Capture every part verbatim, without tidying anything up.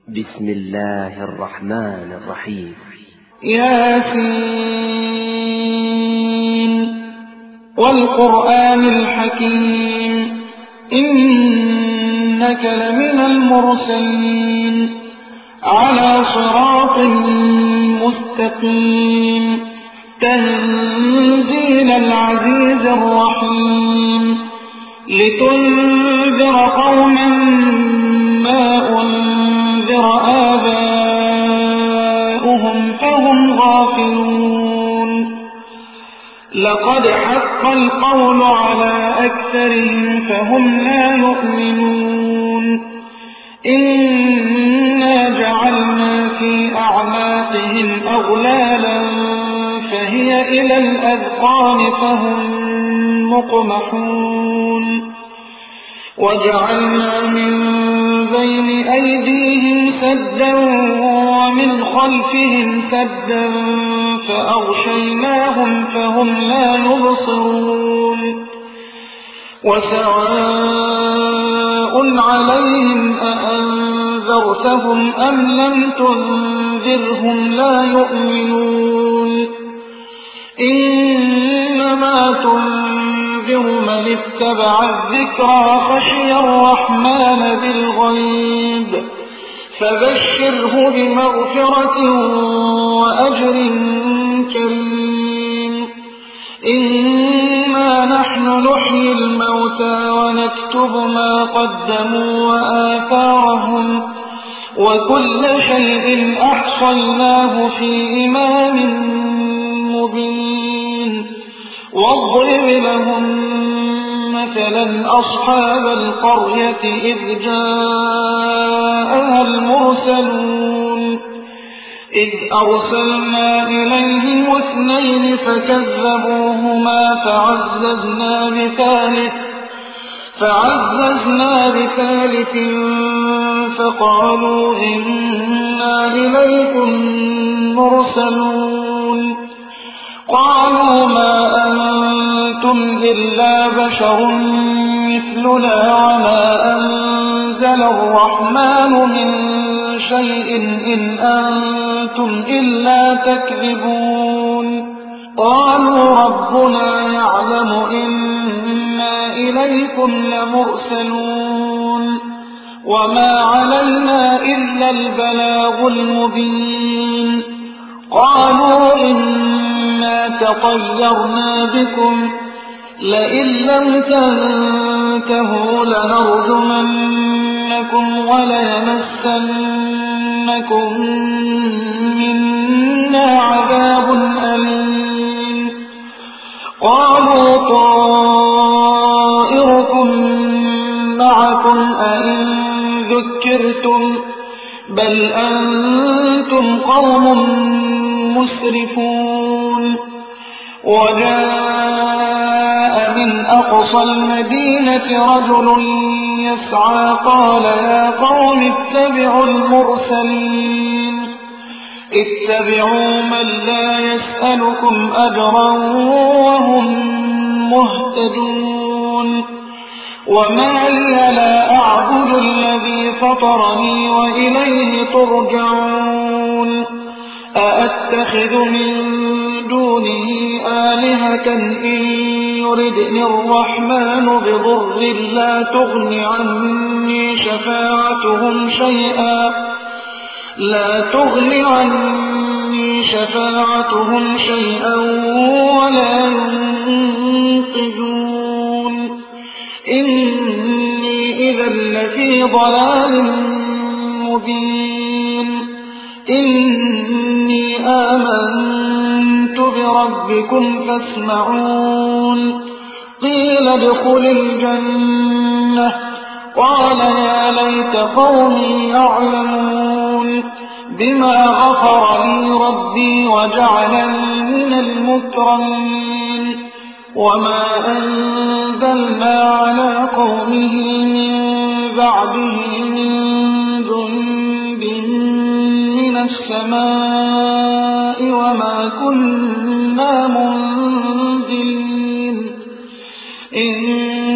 بسم الله الرحمن الرحيم. ياسين والقرآن الحكيم إنك لمن المرسلين على صراط مستقيم تنزيل العزيز الرحيم لتنذر قوما ما أنذر آباؤهم فهم غافلون لقد حق القول على أكثرهم فهم لا يؤمنون إنا جعلنا في أعناقهم أغلالا فهي إلى الأذقان فهم مقمحون وجعلنا من بين أيديهم سدا ومن خلفهم سدا فأغشيناهم فهم لا يبصرون وسواء عليهم أأنذرتهم أم لم تنذرهم لا يؤمنون إنما تنذر من اتبع الذكرى خشي الرحمن بالغيب فبشره بمغفرة وأجر كريم إنا نحن نحيي الموتى ونكتب ما قدموا وآثارهم وكل شيء أحصيناه في إمام مبين واضرب لهم مثلا أصحاب القرية إذ جاءها المرسلون إذ أرسلنا إليهم اثنين فكذبوهما فعززنا بثالث فعززنا بثالث فقالوا إنا إليكم مرسلون قالوا ما أنتم إلا بشر مثلنا وما أنزل الرحمن من شيء إن أنتم إلا تكذبون قالوا ربنا يعلم إنا إليكم لمرسلون وما علينا إلا البلاغ المبين قالوا إنا تطيرنا بكم لئن لم تنتهوا لنرجمنكم وليمسنكم منا عذاب أليم قالوا طائركم معكم أئن ذكرتم بل أنتم قوم مسرفون وجاء من أقصى المدينة رجل يسعى قال يا قوم اتبعوا المرسلين اتبعوا من لا يسألكم أجرا وهم مهتدون وما لي لا أعبد الذي فطرني وإليه ترجعون أأتخذ من دونه آلهة إن يردني الرحمن بضر لا تغن عني شفاعتهم شيئا لا تغن عني شفاعتهم شيئا ولا ينقذون إني إذا لفي ضلال مبين إني آمنت بربكم فاسمعون قيل ادخل الجنة قال يا ليت قومي يعلمون بما غفر لي ربي وجعلني من المكرمين وما أنزلنا على قومه من بعده من جند من السماء وما كنا منزلين إن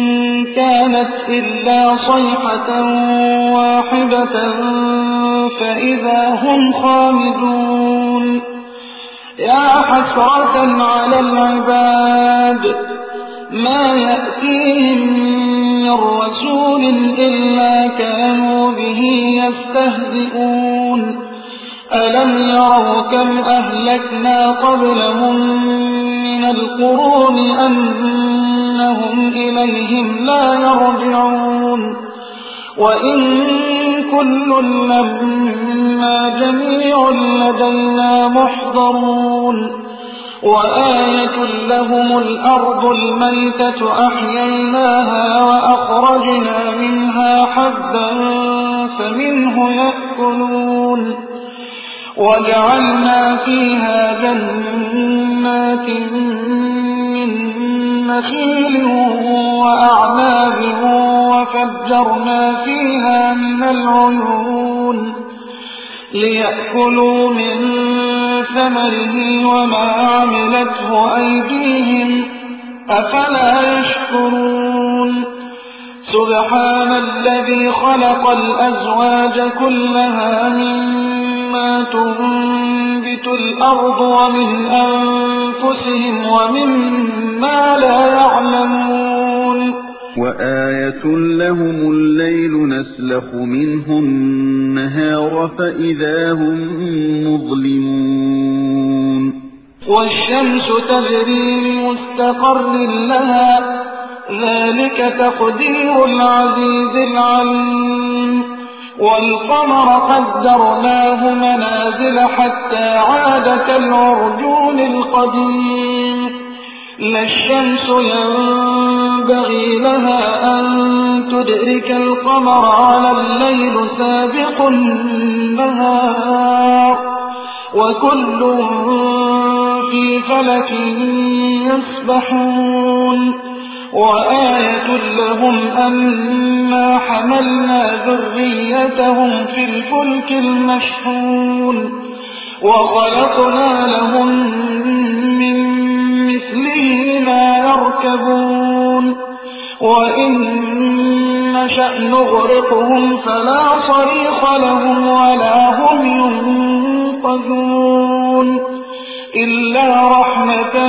كانت إلا صيحة واحدة فإذا هم خامدون يا حسرة على العباد ما يأتيهم من رسول إلا كانوا به يستهزئون ألم يروا كم أهلكنا قبلهم من القرون أنهم إليهم لا يرجعون وإن كل لما جميع لدينا محضرون وآية لهم الأرض الميتة أحييناها وأخرجنا منها حبا فمنه يأكلون وجعلنا فيها جنات من نخيل وأعناب وفجرنا فيها من العيون ليأكلوا من ثمره وما عملته أيديهم أفلا يشكرون سبحان الذي خلق الأزواج كلها مما تنبت الأرض ومن أنفسهم ومما لا يعلمون وآية لهم الليل نسلخ منه النهار فإذا هم مظلمون والشمس تجري لمستقر لها ذلك تقدير العزيز العليم والقمر قدرناه منازل حتى عاد كالعرجون القديم لا الشمس ينبغي لها أن تدرك القمر على الليل سابق النهار وكل في فلك يسبحون وآية لهم أنا حملنا ذريتهم في الفلك المشحون وخلقنا لهم من مثله ما يركبون وإن نشأ نغرقهم فلا صريخ لهم ولا هم ينقذون إلا رحمة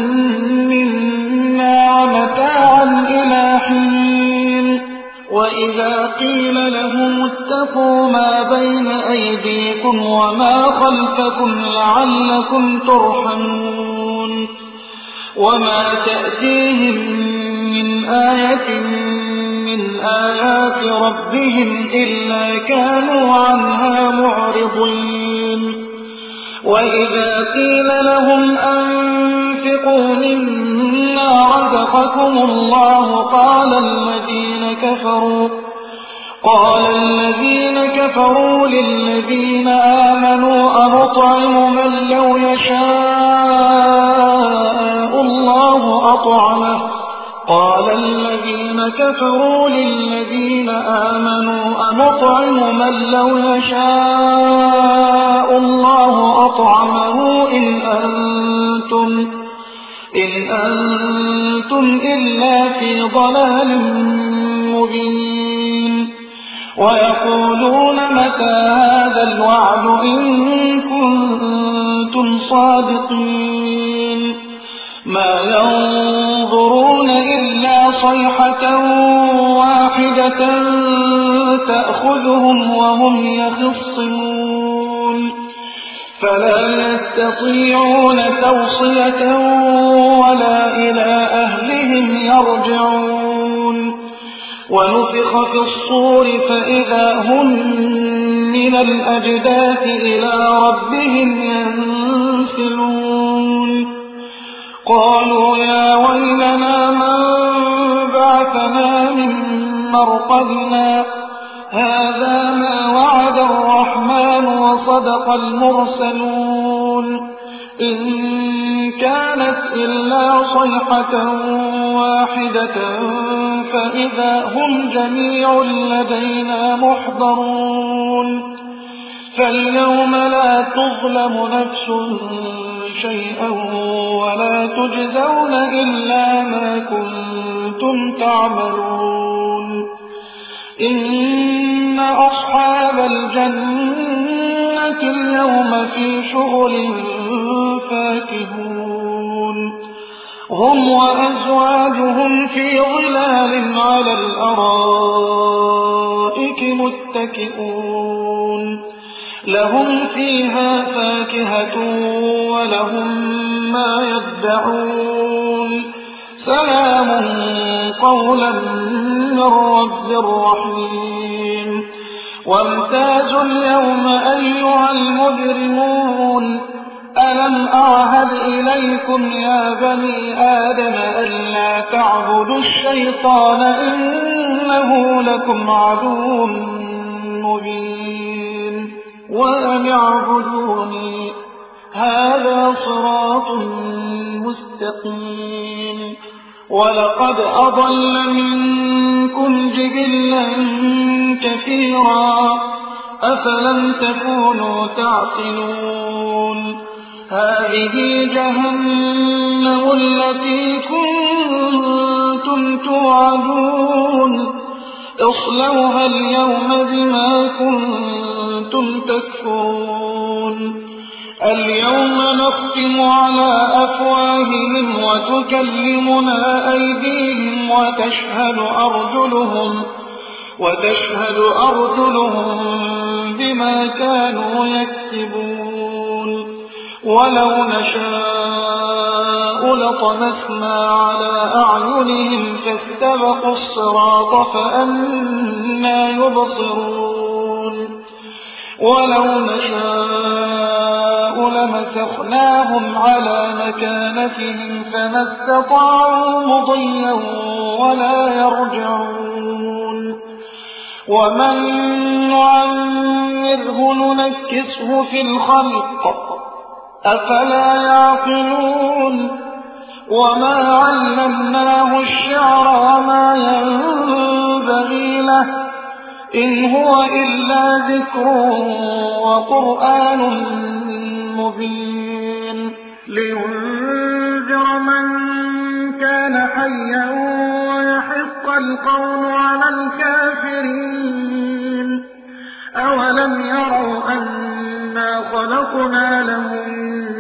منا ومتاعا إلى حين وإذا قيل لهم اتقوا ما بين أيديكم وما خلفكم لعلكم ترحمون وما تأتيهم من آية من آيات ربهم إلا كانوا عنها معرضين وإذا قيل لهم أنفقوا مما رزقكم الله قال الذين كفروا قال الذين كفروا للذين آمنوا أنطعم من لو يشاء الله أطعمه قال الذين كفروا للذين آمنوا أنطعم من لو يشاء الله أطعمه إن أنتم إن أنتم إلا في ضلال مبين ويقولون متى هذا الوعد إن كنتم صادقين ما ينظرون إلا صيحة واحدة تأخذهم وهم يخصمون فلا يستطيعون توصية ولا إلى أهلهم يرجعون ونفخ في الصور فإذا هم من الأجداث إلى ربهم ينسلون قالوا يا ويلنا من بعثنا من مرقدنا هذا ما وعد الرحمن وصدق المرسلون إن كانت إلا صيحة واحدة فإذا هم جميع لدينا محضرون فاليوم لا تظلم نفس شيئا ولا تجزون إلا ما كنتم تعملون إن أصحاب الجنة اليوم في شغل فاكهون هم وأزواجهم في ظلال على الأرائك متكئون لهم فيها فاكهة ولهم ما يدعون سلام قولا من رب رحيم وامتازوا اليوم أيها المجرمون ألم أعهد إليكم يا بني آدم ألا تعبدوا الشيطان إنه لكم عدو مبين وأن اعبدوني هذا صراط مستقيم ولقد أضل منكم جبلا كثيرا أفلم تكونوا تعقلون هذه جهنم التي كنتم توعدون اصلوها اليوم بما كنتم تكفرون اليوم نختم على أفواههم وتكلمنا أيديهم وتشهد أرجلهم وتشهد أرجلهم بما كانوا يكسبون ولو نشاء لطمسنا على أعينهم فاستبقوا الصراط فأنى يبصرون ولو نشاء لمسخناهم على مكانتهم فما استطاعوا مضيا ولا يرجعون ومن نعمره ننكسه في الخلق أفلا يعقلون وما علمناه الشعر وما ينبغي له إن هو إلا ذكر وقرآن مبين لينذر من كان حيا ويحق القول على الكافرين أولم يروا أنا خلقنا لهم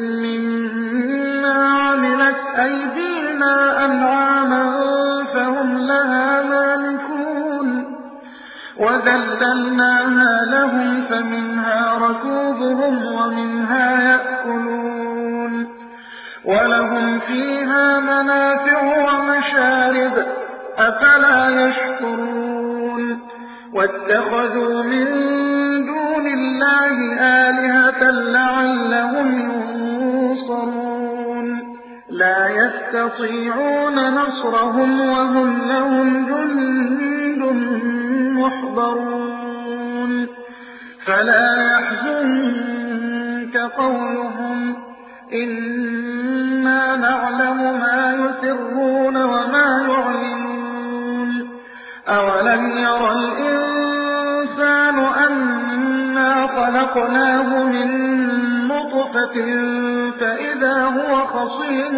مما عملت أيدينا أنعاما فهم لها مالكون وذللناها لهم فمنها ركوبهم ومنها يأكلون ولهم فيها منافع ومشارب أفلا يشكرون واتخذوا من دون الله آلهة لعلهم ينصرون لا يستطيعون نصرهم وهم لهم جند محضرون فلا يحزنك قولهم إنا نعلم ما يسرون وما يعلنون أولم ير الإنسان أنا خلقناه من نطفة فإذا هو خصيم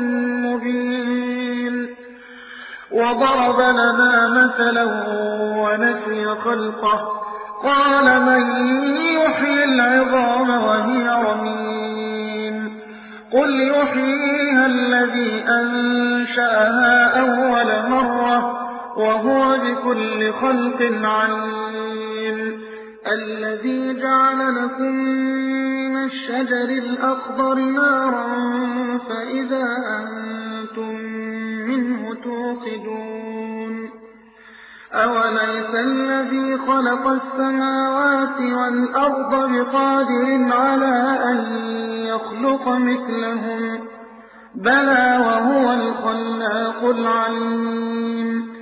مبين وضرب لنا مثلا ونسي خلقه قال من يحيي العظام وهي رميم قل يحييها الذي أنشأها أول مرة وهو بكل خلق عليم الذي جعل لكم من الشجر الأخضر نارا فإذا أنتم منه توقدون أوليس الذي خلق السماوات والأرض بقادر على أن يخلق مثلهم بلى وهو الخلاق العليم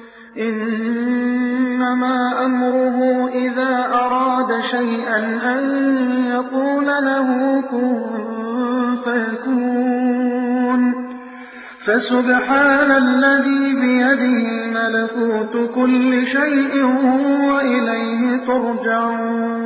إنما أمره إذا أراد شيئا أن يقول له كن فيكون فسبحان الذي بيده ملكوت كل شيء وإليه ترجعون